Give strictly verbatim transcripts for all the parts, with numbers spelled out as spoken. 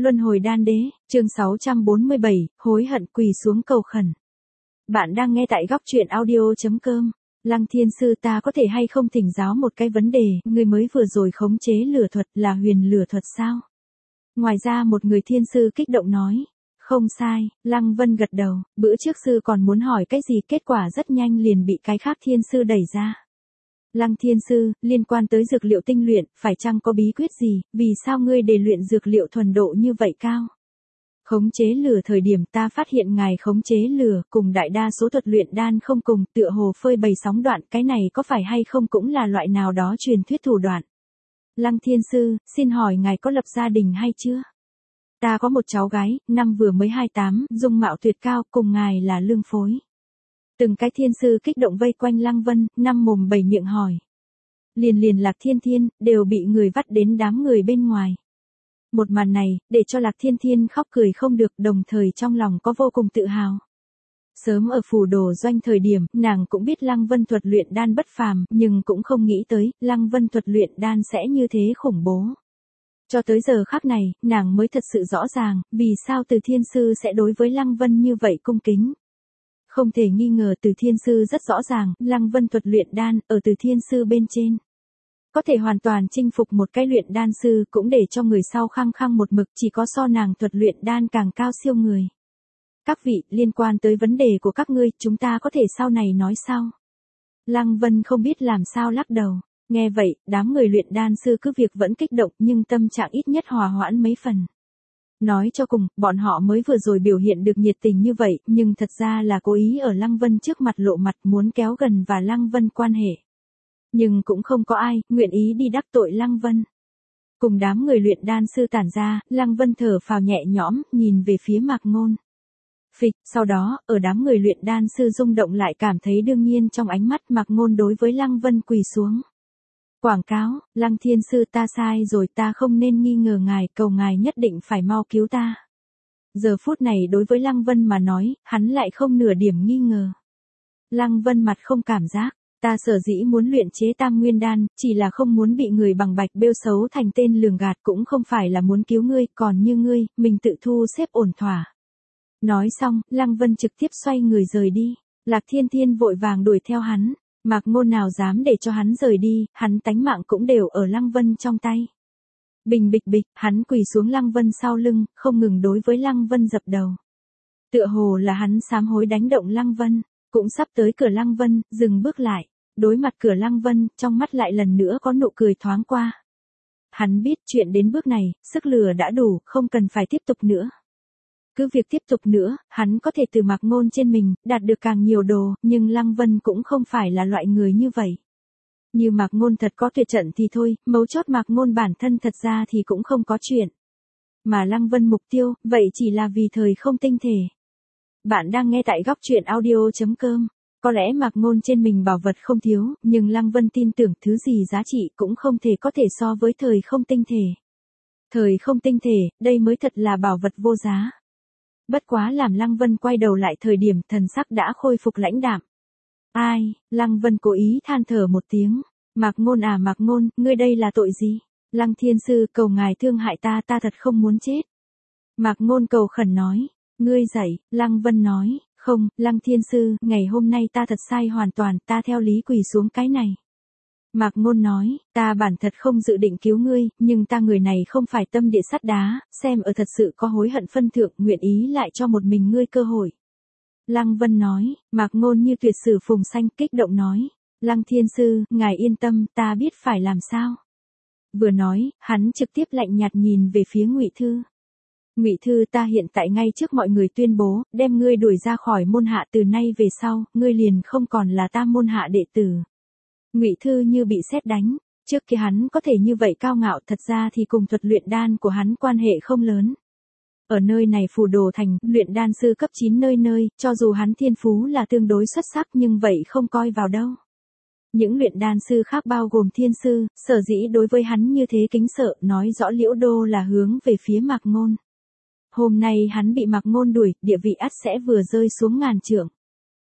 Luân hồi đan đế, chương sáu trăm bốn mươi bảy, hối hận quỳ xuống cầu khẩn. Bạn đang nghe tại góc truyện audio.com. Lăng Thiên Sư, ta có thể hay không thỉnh giáo một cái vấn đề, người mới vừa rồi khống chế lửa thuật là huyền lửa thuật sao? Ngoài ra một người thiên sư kích động nói. Không sai, Lăng Vân gật đầu, bữa trước sư còn muốn hỏi cái gì, kết quả rất nhanh liền bị cái khác thiên sư đẩy ra. Lăng Thiên Sư, liên quan tới dược liệu tinh luyện, phải chăng có bí quyết gì, vì sao ngươi để luyện dược liệu thuần độ như vậy cao? Khống chế lửa thời điểm ta phát hiện ngài khống chế lửa cùng đại đa số thuật luyện đan không cùng, tựa hồ phơi bày sóng đoạn, cái này có phải hay không cũng là loại nào đó truyền thuyết thủ đoạn. Lăng Thiên Sư, xin hỏi ngài có lập gia đình hay chưa? Ta có một cháu gái, năm vừa mới hai mươi tám, dung mạo tuyệt cao, cùng ngài là lương phối. Từng cái thiên sư kích động vây quanh Lăng Vân, năm mồm bảy miệng hỏi. Liền liền Lạc Thiên Thiên, đều bị người vắt đến đám người bên ngoài. Một màn này, để cho Lạc Thiên Thiên khóc cười không được, đồng thời trong lòng có vô cùng tự hào. Sớm ở phù đồ doanh thời điểm, nàng cũng biết Lăng Vân thuật luyện đan bất phàm, nhưng cũng không nghĩ tới, Lăng Vân thuật luyện đan sẽ như thế khủng bố. Cho tới giờ khắc này, nàng mới thật sự rõ ràng, vì sao Từ Thiên Sư sẽ đối với Lăng Vân như vậy cung kính. Không thể nghi ngờ Từ Thiên Sư rất rõ ràng, Lăng Vân thuật luyện đan, ở Từ Thiên Sư bên trên. Có thể hoàn toàn chinh phục một cái luyện đan sư, cũng để cho người sau khăng khăng một mực, chỉ có so nàng thuật luyện đan càng cao siêu người. Các vị, liên quan tới vấn đề của các ngươi, chúng ta có thể sau này nói sau. Lăng Vân không biết làm sao lắc đầu. Nghe vậy, đám người luyện đan sư cứ việc vẫn kích động, nhưng tâm trạng ít nhất hòa hoãn mấy phần. Nói cho cùng, bọn họ mới vừa rồi biểu hiện được nhiệt tình như vậy, nhưng thật ra là cố ý ở Lăng Vân trước mặt lộ mặt, muốn kéo gần và Lăng Vân quan hệ. Nhưng cũng không có ai nguyện ý đi đắc tội Lăng Vân. Cùng đám người luyện đan sư tản ra, Lăng Vân thở phào nhẹ nhõm, nhìn về phía Mạc Ngôn. Phịch, sau đó, ở đám người luyện đan sư rung động lại cảm thấy đương nhiên trong ánh mắt Mạc Ngôn đối với Lăng Vân quỳ xuống. Quảng cáo, Lăng Thiên Sư, ta sai rồi, ta không nên nghi ngờ ngài, cầu ngài nhất định phải mau cứu ta. Giờ phút này đối với Lăng Vân mà nói, hắn lại không nửa điểm nghi ngờ. Lăng Vân mặt không cảm giác, ta sở dĩ muốn luyện chế Tam Nguyên Đan, chỉ là không muốn bị người bằng bạch bêu xấu thành tên lường gạt, cũng không phải là muốn cứu ngươi, còn như ngươi, mình tự thu xếp ổn thỏa. Nói xong, Lăng Vân trực tiếp xoay người rời đi, Lạc Thiên Thiên vội vàng đuổi theo hắn. Mạc Ngôn nào dám để cho hắn rời đi, hắn tánh mạng cũng đều ở Lăng Vân trong tay. Bình bịch bịch, hắn quỳ xuống Lăng Vân sau lưng, không ngừng đối với Lăng Vân dập đầu. Tựa hồ là hắn sám hối đánh động Lăng Vân, cũng sắp tới cửa Lăng Vân, dừng bước lại, đối mặt cửa Lăng Vân, trong mắt lại lần nữa có nụ cười thoáng qua. Hắn biết chuyện đến bước này, sức lửa đã đủ, không cần phải tiếp tục nữa. Cứ việc tiếp tục nữa, hắn có thể từ Mạc Ngôn trên mình, đạt được càng nhiều đồ, nhưng Lăng Vân cũng không phải là loại người như vậy. Như Mạc Ngôn thật có tuyệt trận thì thôi, mấu chốt Mạc Ngôn bản thân thật ra thì cũng không có chuyện. Mà Lăng Vân mục tiêu, vậy chỉ là vì thời không tinh thể. Bạn đang nghe tại góc truyện audio.com. Có lẽ Mạc Ngôn trên mình bảo vật không thiếu, nhưng Lăng Vân tin tưởng thứ gì giá trị cũng không thể có thể so với thời không tinh thể. Thời không tinh thể, đây mới thật là bảo vật vô giá. Bất quá làm Lăng Vân quay đầu lại thời điểm thần sắc đã khôi phục lãnh đạm. Ai, Lăng Vân cố ý than thở một tiếng. Mạc Ngôn à Mạc Ngôn, ngươi đây là tội gì? Lăng Thiên Sư, cầu ngài thương hại ta, ta thật không muốn chết. Mạc Ngôn cầu khẩn nói. Ngươi dậy, Lăng Vân nói. Không, Lăng Thiên Sư, ngày hôm nay ta thật sai hoàn toàn, ta theo lý quỳ xuống cái này. Mạc Ngôn nói, ta bản thật không dự định cứu ngươi, nhưng ta người này không phải tâm địa sắt đá, xem ở thật sự có hối hận phân thượng, nguyện ý lại cho một mình ngươi cơ hội. Lăng Vân nói, Mạc Ngôn như tuyệt sử phùng xanh kích động nói, Lăng Thiên Sư, ngài yên tâm, ta biết phải làm sao. Vừa nói, hắn trực tiếp lạnh nhạt nhìn về phía Ngụy Thư. Ngụy Thư, ta hiện tại ngay trước mọi người tuyên bố, đem ngươi đuổi ra khỏi môn hạ, từ nay về sau, ngươi liền không còn là ta môn hạ đệ tử. Ngụy Thư như bị sét đánh, trước kia hắn có thể như vậy cao ngạo, thật ra thì cùng thuật luyện đan của hắn quan hệ không lớn. Ở nơi này phù đồ thành, luyện đan sư cấp chín nơi nơi, cho dù hắn thiên phú là tương đối xuất sắc nhưng vậy không coi vào đâu. Những luyện đan sư khác bao gồm thiên sư, sở dĩ đối với hắn như thế kính sợ, nói rõ Liễu Đô là hướng về phía Mạc Ngôn. Hôm nay hắn bị Mạc Ngôn đuổi, địa vị ắt sẽ vừa rơi xuống ngàn trượng.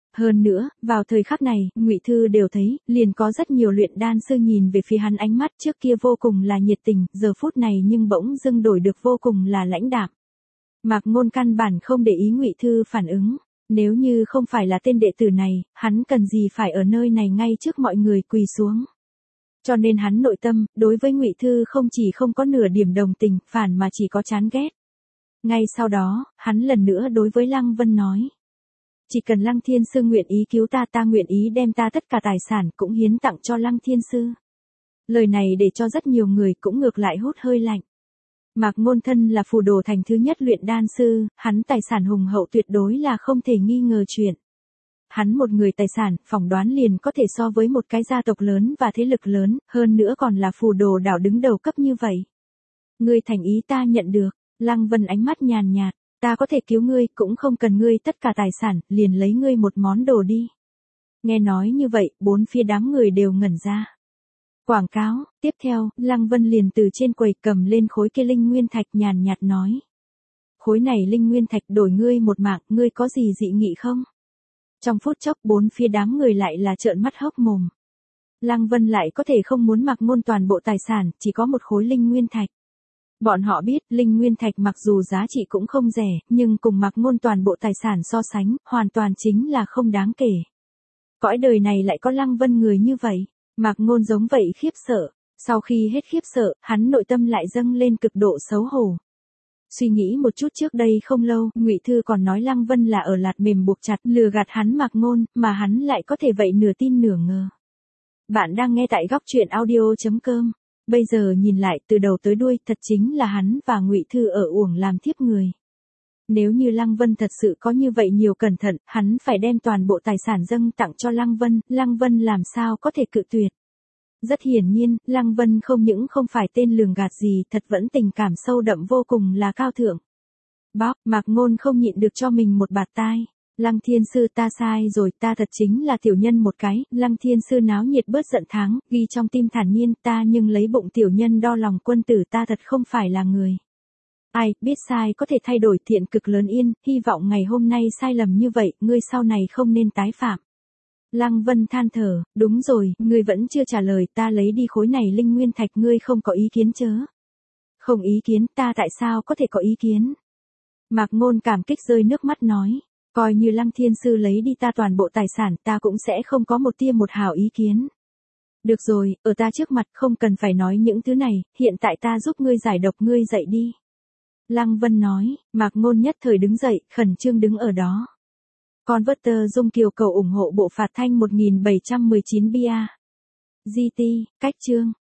Hơn nữa, vào thời khắc này, Ngụy Thư đều thấy, liền có rất nhiều luyện đan sư nhìn về phía hắn ánh mắt trước kia vô cùng là nhiệt tình, giờ phút này nhưng bỗng dưng đổi được vô cùng là lãnh đạm. Mạc Ngôn căn bản không để ý Ngụy Thư phản ứng, nếu như không phải là tên đệ tử này, hắn cần gì phải ở nơi này ngay trước mọi người quỳ xuống. Cho nên hắn nội tâm, đối với Ngụy Thư không chỉ không có nửa điểm đồng tình, phản mà chỉ có chán ghét. Ngay sau đó, hắn lần nữa đối với Lăng Vân nói. Chỉ cần Lăng Thiên Sư nguyện ý cứu ta, ta nguyện ý đem ta tất cả tài sản cũng hiến tặng cho Lăng Thiên Sư. Lời này để cho rất nhiều người cũng ngược lại hút hơi lạnh. Mạc Ngôn thân là phù đồ thành thứ nhất luyện đan sư, hắn tài sản hùng hậu tuyệt đối là không thể nghi ngờ chuyện. Hắn một người tài sản, phỏng đoán liền có thể so với một cái gia tộc lớn và thế lực lớn, hơn nữa còn là phù đồ đảo đứng đầu cấp như vậy. Ngươi thành ý ta nhận được, Lăng Vân ánh mắt nhàn nhạt, ta có thể cứu ngươi, cũng không cần ngươi tất cả tài sản, liền lấy ngươi một món đồ đi. Nghe nói như vậy, bốn phía đám người đều ngẩn ra. Quảng cáo, tiếp theo, Lăng Vân liền từ trên quầy cầm lên khối kia linh nguyên thạch nhàn nhạt nói. Khối này linh nguyên thạch đổi ngươi một mạng, ngươi có gì dị nghị không? Trong phút chốc bốn phía đám người lại là trợn mắt hốc mồm. Lăng Vân lại có thể không muốn Mạc Ngôn toàn bộ tài sản, chỉ có một khối linh nguyên thạch. Bọn họ biết, linh nguyên thạch mặc dù giá trị cũng không rẻ, nhưng cùng Mạc Ngôn toàn bộ tài sản so sánh, hoàn toàn chính là không đáng kể. Cõi đời này lại có Lăng Vân người như vậy, Mạc Ngôn giống vậy khiếp sợ, sau khi hết khiếp sợ, hắn nội tâm lại dâng lên cực độ xấu hổ. Suy nghĩ một chút trước đây không lâu, Ngụy Thư còn nói Lăng Vân là ở lạt mềm buộc chặt lừa gạt hắn Mạc Ngôn, mà hắn lại có thể vậy nửa tin nửa ngờ. Bạn đang nghe tại góc truyện audio chấm com. Bây giờ nhìn lại từ đầu tới đuôi thật chính là hắn và Ngụy Thư ở uổng làm thiếp người. Nếu như Lăng Vân thật sự có như vậy nhiều cẩn thận, hắn phải đem toàn bộ tài sản dâng tặng cho Lăng Vân, Lăng Vân làm sao có thể cự tuyệt. Rất hiển nhiên, Lăng Vân không những không phải tên lường gạt gì, thật vẫn tình cảm sâu đậm vô cùng là cao thượng. Bóc, Mạc Ngôn không nhịn được cho mình một bạt tai. Lăng Thiên Sư ta sai rồi, ta thật chính là tiểu nhân một cái, Lăng Thiên Sư náo nhiệt bớt giận tháng, ghi trong tim thản nhiên, ta nhưng lấy bụng tiểu nhân đo lòng quân tử, ta thật không phải là người. Ai, biết sai có thể thay đổi, thiện cực lớn yên, hy vọng ngày hôm nay sai lầm như vậy, ngươi sau này không nên tái phạm. Lăng Vân than thở, đúng rồi, ngươi vẫn chưa trả lời, ta lấy đi khối này linh nguyên thạch, ngươi không có ý kiến chớ? Không ý kiến, ta tại sao có thể có ý kiến? Mạc Ngôn cảm kích rơi nước mắt nói, coi như Lăng Thiên Sư lấy đi ta toàn bộ tài sản, ta cũng sẽ không có một tia một hào ý kiến. Được rồi, ở ta trước mặt không cần phải nói những thứ này, hiện tại ta giúp ngươi giải độc, ngươi dậy đi. Lăng Vân nói, Mạc Ngôn nhất thời đứng dậy, khẩn trương đứng ở đó. Converter Dung Kiều cầu ủng hộ bộ phạt thanh một nghìn bảy trăm mười chín bia. giê tê, cách chương.